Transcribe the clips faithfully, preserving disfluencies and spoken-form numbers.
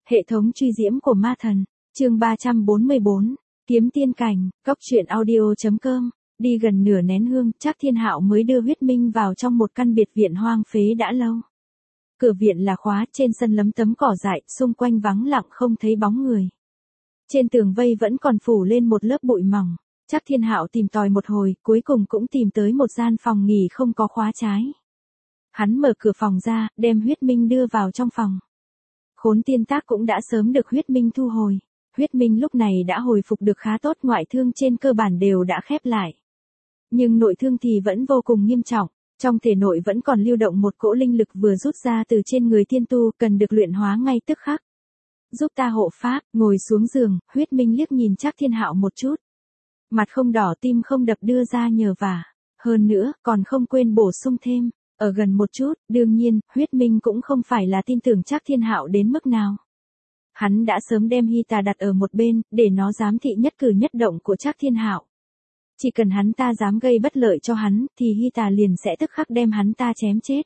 Hệ thống truy diễm của ma thần, chương ba trăm bốn mươi bốn, kiếm tiên cảnh, cốc truyện audio chấm com. Đi gần nửa nén hương, Trác Thiên Hạo mới đưa Huyết Minh vào trong một căn biệt viện hoang phế đã lâu. Cửa viện là khóa, trên sân lấm tấm cỏ dại, xung quanh vắng lặng không thấy bóng người. Trên tường vây vẫn còn phủ lên một lớp bụi mỏng. Trác Thiên Hạo tìm tòi một hồi, cuối cùng cũng tìm tới một gian phòng nghỉ không có khóa trái. Hắn mở cửa phòng ra, đem Huyết Minh đưa vào trong phòng. Khốn tiên tác cũng đã sớm được Huyết Minh thu hồi. Huyết Minh lúc này đã hồi phục được khá tốt, ngoại thương trên cơ bản đều đã khép lại. Nhưng nội thương thì vẫn vô cùng nghiêm trọng, trong thể nội vẫn còn lưu động một cỗ linh lực vừa rút ra từ trên người tiên tu, cần được luyện hóa ngay tức khắc. Giúp ta hộ pháp, ngồi xuống giường, Huyết Minh liếc nhìn Trác Thiên Hạo một chút. Mặt không đỏ tim không đập đưa ra nhờ vả. Hơn nữa, còn không quên bổ sung thêm. Ở gần một chút, đương nhiên, Huyết Minh cũng không phải là tin tưởng Trác Thiên Hạo đến mức nào. Hắn đã sớm đem Hy Tà đặt ở một bên, để nó giám thị nhất cử nhất động của Trác Thiên Hạo. Chỉ cần hắn ta dám gây bất lợi cho hắn, thì Hy Tà liền sẽ tức khắc đem hắn ta chém chết.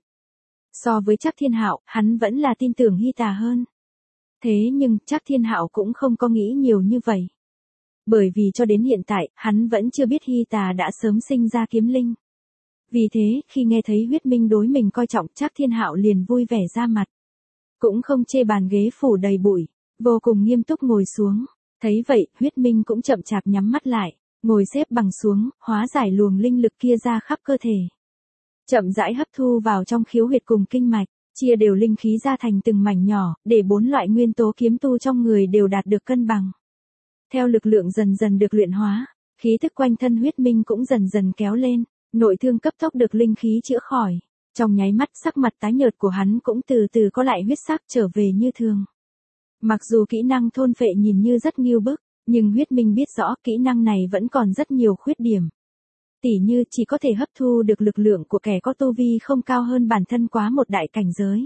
So với Trác Thiên Hạo, hắn vẫn là tin tưởng Hy Tà hơn. Thế nhưng, Trác Thiên Hạo cũng không có nghĩ nhiều như vậy. Bởi vì cho đến hiện tại, hắn vẫn chưa biết Hy Tà đã sớm sinh ra kiếm linh. Vì thế, khi nghe thấy Huyết Minh đối mình coi trọng, Trác Thiên Hạo liền vui vẻ ra mặt. Cũng không chê bàn ghế phủ đầy bụi, vô cùng nghiêm túc ngồi xuống. Thấy vậy, Huyết Minh cũng chậm chạp nhắm mắt lại, ngồi xếp bằng xuống, hóa giải luồng linh lực kia ra khắp cơ thể. Chậm rãi hấp thu vào trong khiếu huyệt cùng kinh mạch, chia đều linh khí ra thành từng mảnh nhỏ, để bốn loại nguyên tố kiếm tu trong người đều đạt được cân bằng. Theo lực lượng dần dần được luyện hóa, khí tức quanh thân Huyết Minh cũng dần dần kéo lên, nội thương cấp tốc được linh khí chữa khỏi. Trong nháy mắt, sắc mặt tái nhợt của hắn cũng từ từ có lại huyết sắc, trở về như thường. Mặc dù kỹ năng thôn phệ nhìn như rất nghiêu bức, nhưng Huyết Minh biết rõ kỹ năng này vẫn còn rất nhiều khuyết điểm. Tỉ như chỉ có thể hấp thu được lực lượng của kẻ có tu vi không cao hơn bản thân quá một đại cảnh giới.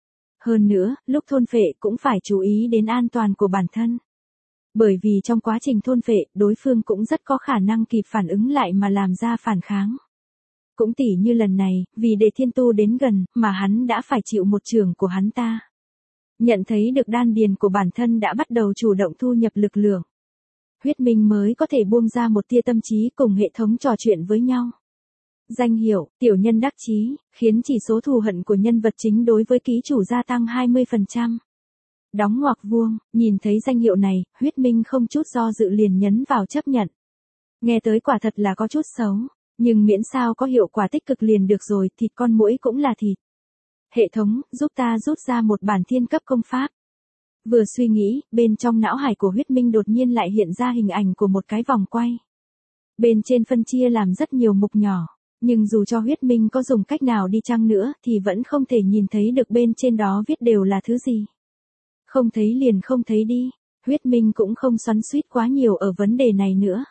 Hơn nữa, lúc thôn phệ cũng phải chú ý đến an toàn của bản thân. Bởi vì trong quá trình thôn phệ, đối phương cũng rất có khả năng kịp phản ứng lại mà làm ra phản kháng. Cũng tỉ như lần này, vì để thiên tu đến gần, mà hắn đã phải chịu một chưởng của hắn ta. Nhận thấy được đan điền của bản thân đã bắt đầu chủ động thu nhập lực lượng. Huyết Minh mới có thể buông ra một tia tâm trí cùng hệ thống trò chuyện với nhau. Danh hiệu, tiểu nhân đắc chí, khiến chỉ số thù hận của nhân vật chính đối với ký chủ gia tăng hai mươi phần trăm. Đóng ngoặc vuông, nhìn thấy danh hiệu này, Huyết Minh không chút do dự liền nhấn vào chấp nhận. Nghe tới quả thật là có chút xấu, nhưng miễn sao có hiệu quả tích cực liền được rồi, thịt con muỗi cũng là thịt. Hệ thống, giúp ta rút ra một bản thiên cấp công pháp. Vừa suy nghĩ, bên trong não hải của Huyết Minh đột nhiên lại hiện ra hình ảnh của một cái vòng quay. Bên trên phân chia làm rất nhiều mục nhỏ, nhưng dù cho Huyết Minh có dùng cách nào đi chăng nữa thì vẫn không thể nhìn thấy được bên trên đó viết đều là thứ gì. Không thấy liền không thấy đi, Huyết Minh cũng không xoắn xuýt quá nhiều ở vấn đề này nữa.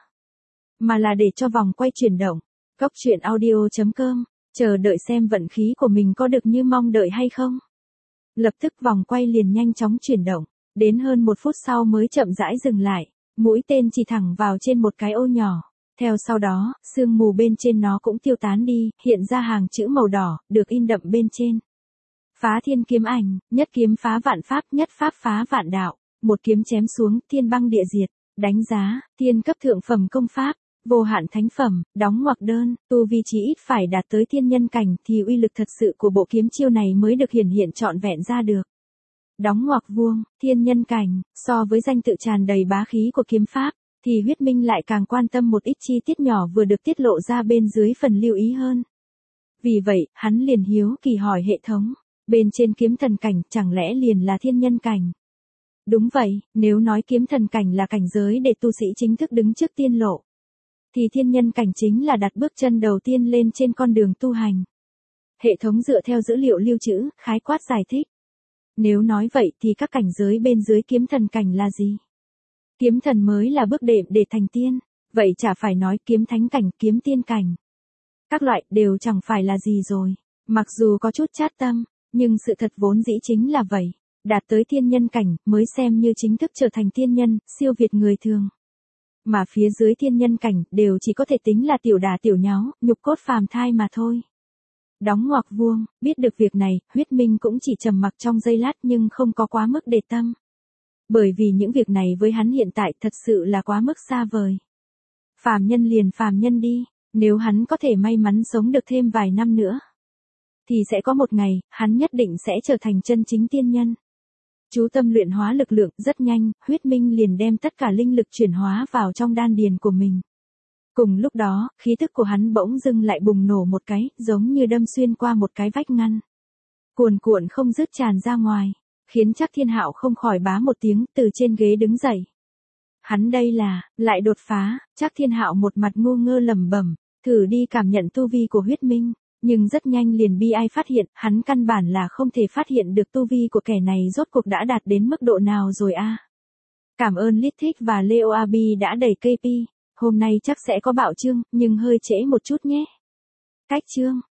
Mà là để cho vòng quay chuyển động. Cốc truyện audio chấm com, chờ đợi xem vận khí của mình có được như mong đợi hay không. Lập tức vòng quay liền nhanh chóng chuyển động, đến hơn một phút sau mới chậm rãi dừng lại, mũi tên chỉ thẳng vào trên một cái ô nhỏ. Theo sau đó, sương mù bên trên nó cũng tiêu tán đi, hiện ra hàng chữ màu đỏ, được in đậm bên trên. Phá thiên kiếm ảnh, nhất kiếm phá vạn pháp, nhất pháp phá vạn đạo, một kiếm chém xuống, thiên băng địa diệt, đánh giá, thiên cấp thượng phẩm công pháp, vô hạn thánh phẩm, đóng ngoặc đơn, tu vi chí ít phải đạt tới thiên nhân cảnh thì uy lực thật sự của bộ kiếm chiêu này mới được hiển hiện trọn vẹn ra được. Đóng ngoặc vuông, thiên nhân cảnh, so với danh tự tràn đầy bá khí của kiếm pháp, thì Huyết Minh lại càng quan tâm một ít chi tiết nhỏ vừa được tiết lộ ra bên dưới phần lưu ý hơn. Vì vậy, hắn liền hiếu kỳ hỏi hệ thống, bên trên kiếm thần cảnh chẳng lẽ liền là thiên nhân cảnh? Đúng vậy, nếu nói kiếm thần cảnh là cảnh giới để tu sĩ chính thức đứng trước tiên lộ, thì thiên nhân cảnh chính là đặt bước chân đầu tiên lên trên con đường tu hành. Hệ thống dựa theo dữ liệu lưu trữ, khái quát giải thích. Nếu nói vậy thì các cảnh giới bên dưới kiếm thần cảnh là gì? Kiếm thần mới là bước đệm để thành tiên, vậy chả phải nói kiếm thánh cảnh, kiếm tiên cảnh. Các loại đều chẳng phải là gì rồi, mặc dù có chút chát tâm, nhưng sự thật vốn dĩ chính là vậy, đạt tới thiên nhân cảnh mới xem như chính thức trở thành tiên nhân, siêu việt người thường. Mà phía dưới thiên nhân cảnh đều chỉ có thể tính là tiểu đà tiểu nháo, nhục cốt phàm thai mà thôi. Đóng ngoặc vuông, biết được việc này, Huyết Minh cũng chỉ trầm mặc trong giây lát nhưng không có quá mức để tâm. Bởi vì những việc này với hắn hiện tại thật sự là quá mức xa vời. Phàm nhân liền phàm nhân đi, nếu hắn có thể may mắn sống được thêm vài năm nữa, thì sẽ có một ngày, hắn nhất định sẽ trở thành chân chính tiên nhân. Chú tâm luyện hóa lực lượng, rất nhanh, huyết minh liền đem tất cả linh lực chuyển hóa vào trong đan điền của mình. Cùng lúc đó, khí thức của hắn bỗng dưng lại bùng nổ một cái, giống như đâm xuyên qua một cái vách ngăn. Cuồn cuộn không dứt tràn ra ngoài, khiến Trác Thiên Hạo không khỏi bá một tiếng, từ trên ghế đứng dậy. Hắn đây là, lại đột phá, Trác Thiên Hạo một mặt ngu ngơ lẩm bẩm, thử đi cảm nhận tu vi của huyết minh, nhưng rất nhanh liền bi ai phát hiện, hắn căn bản là không thể phát hiện được tu vi của kẻ này rốt cuộc đã đạt đến mức độ nào rồi a. À. Cảm ơn Lít Thích và Leo Abi đã đẩy ca pê, hôm nay chắc sẽ có bạo chương, nhưng hơi trễ một chút nhé. Cách chương